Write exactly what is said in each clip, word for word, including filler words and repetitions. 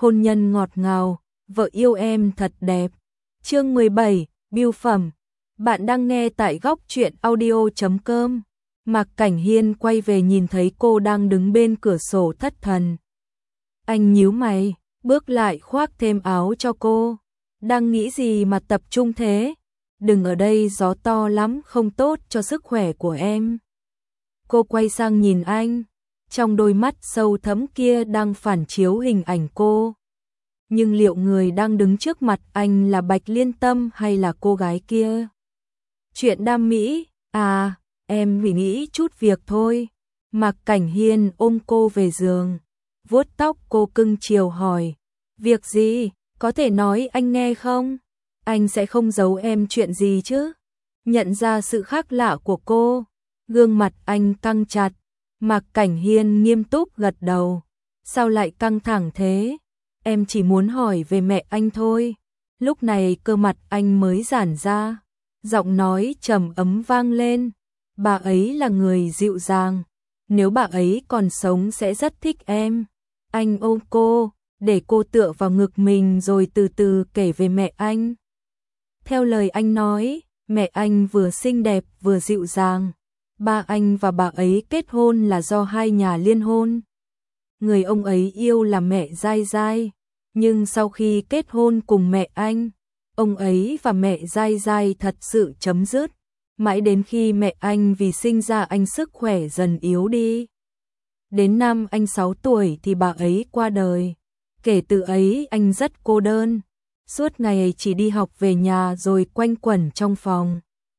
hôn nhân ngọt ngào, vợ yêu em thật đẹp. Chương mười bảy, bưu phẩm. Bạn đang nghe tại góc truyện audio chấm com. Mạc Cảnh Hiên quay về nhìn thấy cô đang đứng bên cửa sổ thất thần. Anh nhíu mày, bước lại khoác thêm áo cho cô. Đang nghĩ gì mà tập trung thế? Đừng ở đây, gió to lắm, không tốt cho sức khỏe của em. Cô quay sang nhìn anh, trong đôi mắt sâu thẫm kia đang phản chiếu hình ảnh cô. Nhưng liệu người đang đứng trước mặt anh là Bạch Liên Tâm hay là cô gái kia? Chuyện đam mỹ, à, em chỉ nghĩ chút việc thôi. Mạc Cảnh Hiên ôm cô về giường, vuốt tóc cô cưng chiều hỏi, việc gì, có thể nói anh nghe không? Anh sẽ không giấu em chuyện gì chứ? Nhận ra sự khác lạ của cô, gương mặt anh căng chặt. Mạc Cảnh Hiên nghiêm túc gật đầu. Sao lại căng thẳng thế? Em chỉ muốn hỏi về mẹ anh thôi. Lúc này cơ mặt anh mới giãn ra, giọng nói trầm ấm vang lên. Bà ấy là người dịu dàng, nếu bà ấy còn sống sẽ rất thích em. Anh ôm cô, để cô tựa vào ngực mình rồi từ từ kể về mẹ anh. Theo lời anh nói, mẹ anh vừa xinh đẹp vừa dịu dàng. Ba anh và bà ấy kết hôn là do hai nhà liên hôn. Người ông ấy yêu là mẹ Giai Giai, nhưng sau khi kết hôn cùng mẹ anh, ông ấy và mẹ Giai Giai thật sự chấm dứt. Mãi đến khi mẹ anh vì sinh ra anh sức khỏe dần yếu đi. Đến năm anh sáu tuổi thì bà ấy qua đời. Kể từ ấy anh rất cô đơn, suốt ngày chỉ đi học về nhà rồi quanh quẩn trong phòng.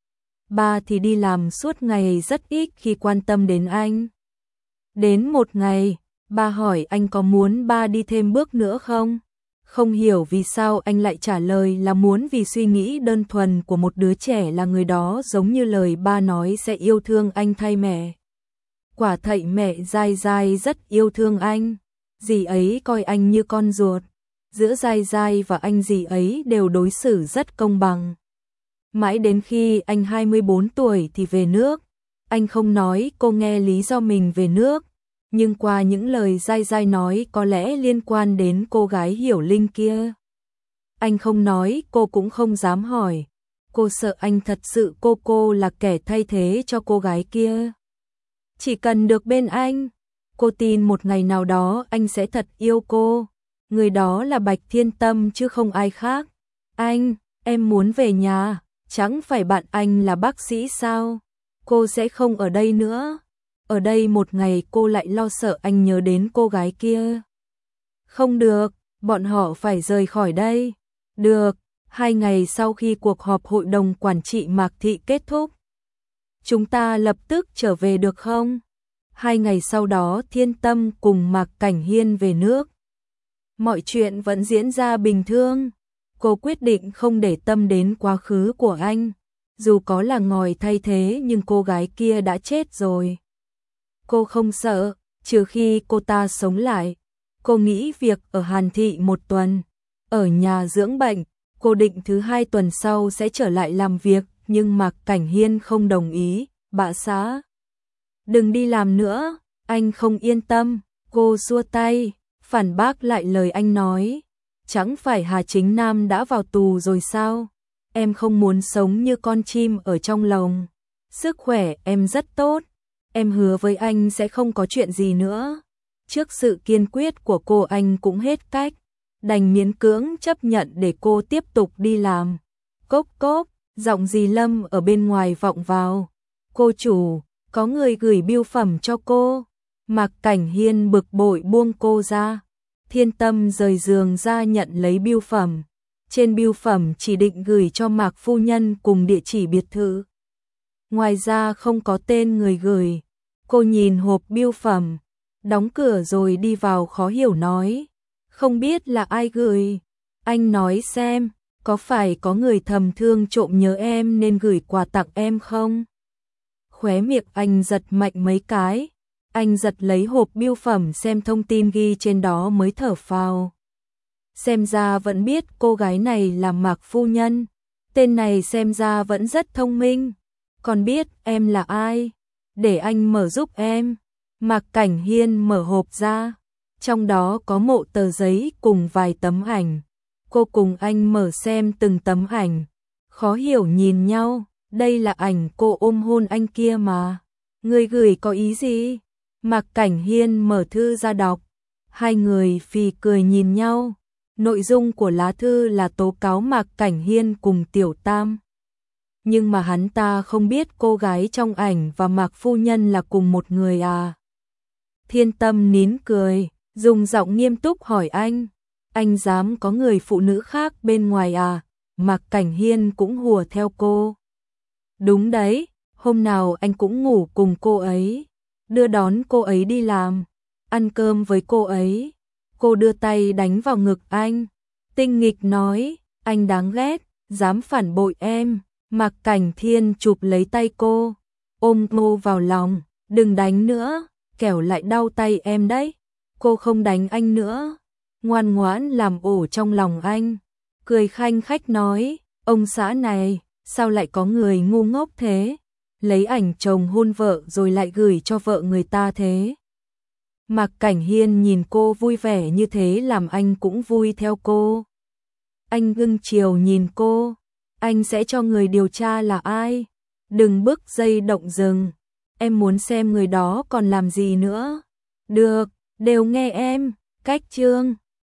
Ba thì đi làm suốt ngày rất ít khi quan tâm đến anh. Đến một ngày, ba hỏi anh có muốn ba đi thêm bước nữa không? Không hiểu vì sao anh lại trả lời là muốn, vì suy nghĩ đơn thuần của một đứa trẻ là người đó giống như lời ba nói sẽ yêu thương anh thay mẹ. Quả thậy mẹ Giai Giai rất yêu thương anh, dì ấy coi anh như con ruột. Giữa Giai Giai và anh dì ấy đều đối xử rất công bằng. Mãi đến khi anh hai mươi bốn tuổi thì về nước. Anh không nói cô nghe lý do mình về nước, nhưng qua những lời Giai Giai nói có lẽ liên quan đến cô gái Hiểu Linh kia. Anh không nói, cô cũng không dám hỏi. Cô sợ anh thật sự cô cô là kẻ thay thế cho cô gái kia. Chỉ cần được bên anh, cô tin một ngày nào đó anh sẽ thật yêu cô. Người đó là Bạch Thiên Tâm chứ không ai khác. Anh, em muốn về nhà. Chẳng phải bạn anh là bác sĩ sao? Cô sẽ không ở đây nữa. Ở đây một ngày cô lại lo sợ anh nhớ đến cô gái kia. Không được, bọn họ phải rời khỏi đây. Được, hai ngày sau khi cuộc họp hội đồng quản trị Mạc Thị kết thúc, chúng ta lập tức trở về được không? Hai ngày sau đó Thiên Tâm cùng Mạc Cảnh Hiên về nước. Mọi chuyện vẫn diễn ra bình thường. Cô quyết định không để tâm đến quá khứ của anh. Dù có là ngòi thay thế nhưng cô gái kia đã chết rồi. Cô không sợ, trừ khi cô ta sống lại. Cô nghỉ việc ở Hàn Thị một tuần, ở nhà dưỡng bệnh. Cô định thứ hai tuần sau sẽ trở lại làm việc, nhưng Mạc Cảnh Hiên không đồng ý. Bà xã, đừng đi làm nữa, anh không yên tâm. Cô xua tay, phản bác lại lời anh nói. Chẳng phải Hà Chính Nam đã vào tù rồi sao? Em không muốn sống như con chim ở trong lồng. Sức khỏe em rất tốt. Em hứa với anh sẽ không có chuyện gì nữa. Trước sự kiên quyết của cô anh cũng hết cách. Đành miễn cưỡng chấp nhận để cô tiếp tục đi làm. Cốp cốp, giọng dì Lâm ở bên ngoài vọng vào. Cô chủ, có người gửi bưu phẩm cho cô. Mạc Cảnh Hiên bực bội buông cô ra. Thiên Tâm rời giường ra nhận lấy bưu phẩm. Trên bưu phẩm chỉ định gửi cho Mạc phu nhân cùng địa chỉ biệt thự. Ngoài ra không có tên người gửi. Cô nhìn hộp bưu phẩm, đóng cửa rồi đi vào khó hiểu nói. Không biết là ai gửi. Anh nói xem, có phải có người thầm thương trộm nhớ em nên gửi quà tặng em không? Khóe miệng anh giật mạnh mấy cái. Anh giật lấy hộp bưu phẩm xem thông tin ghi trên đó mới thở phào. Xem ra vẫn biết cô gái này là Mạc phu nhân. Tên này xem ra vẫn rất thông minh. Còn biết em là ai? Để anh mở giúp em. Mạc Cảnh Hiên mở hộp ra. Trong đó có mộ tờ giấy cùng vài tấm ảnh. Cô cùng anh mở xem từng tấm ảnh, khó hiểu nhìn nhau, đây là ảnh cô ôm hôn anh kia mà. Người gửi có ý gì? Mạc Cảnh Hiên mở thư ra đọc. Hai người phì cười nhìn nhau. Nội dung của lá thư là tố cáo Mạc Cảnh Hiên cùng Tiểu Tam. Nhưng mà hắn ta không biết cô gái trong ảnh và Mạc phu nhân là cùng một người à. Thiên Tâm nín cười, dùng giọng nghiêm túc hỏi anh. Anh dám có người phụ nữ khác bên ngoài à? Mạc Cảnh Hiên cũng hùa theo cô. Đúng đấy, hôm nào anh cũng ngủ cùng cô ấy, đưa đón cô ấy đi làm, ăn cơm với cô ấy. Cô đưa tay đánh vào ngực anh, tinh nghịch nói, anh đáng ghét, dám phản bội em. Mạc Cảnh Thiên chụp lấy tay cô, ôm cô vào lòng, đừng đánh nữa, kẻo lại đau tay em đấy. Cô không đánh anh nữa, ngoan ngoãn làm ổ trong lòng anh. Cười khanh khách nói, ông xã này, sao lại có người ngu ngốc thế, lấy ảnh chồng hôn vợ rồi lại gửi cho vợ người ta thế. Mạc Cảnh Hiên nhìn cô vui vẻ như thế làm anh cũng vui theo cô. Anh ngưng chiều nhìn cô, anh sẽ cho người điều tra là ai. Đừng bứt dây động rừng, em muốn xem người đó còn làm gì nữa. Được, đều nghe em, cách chương.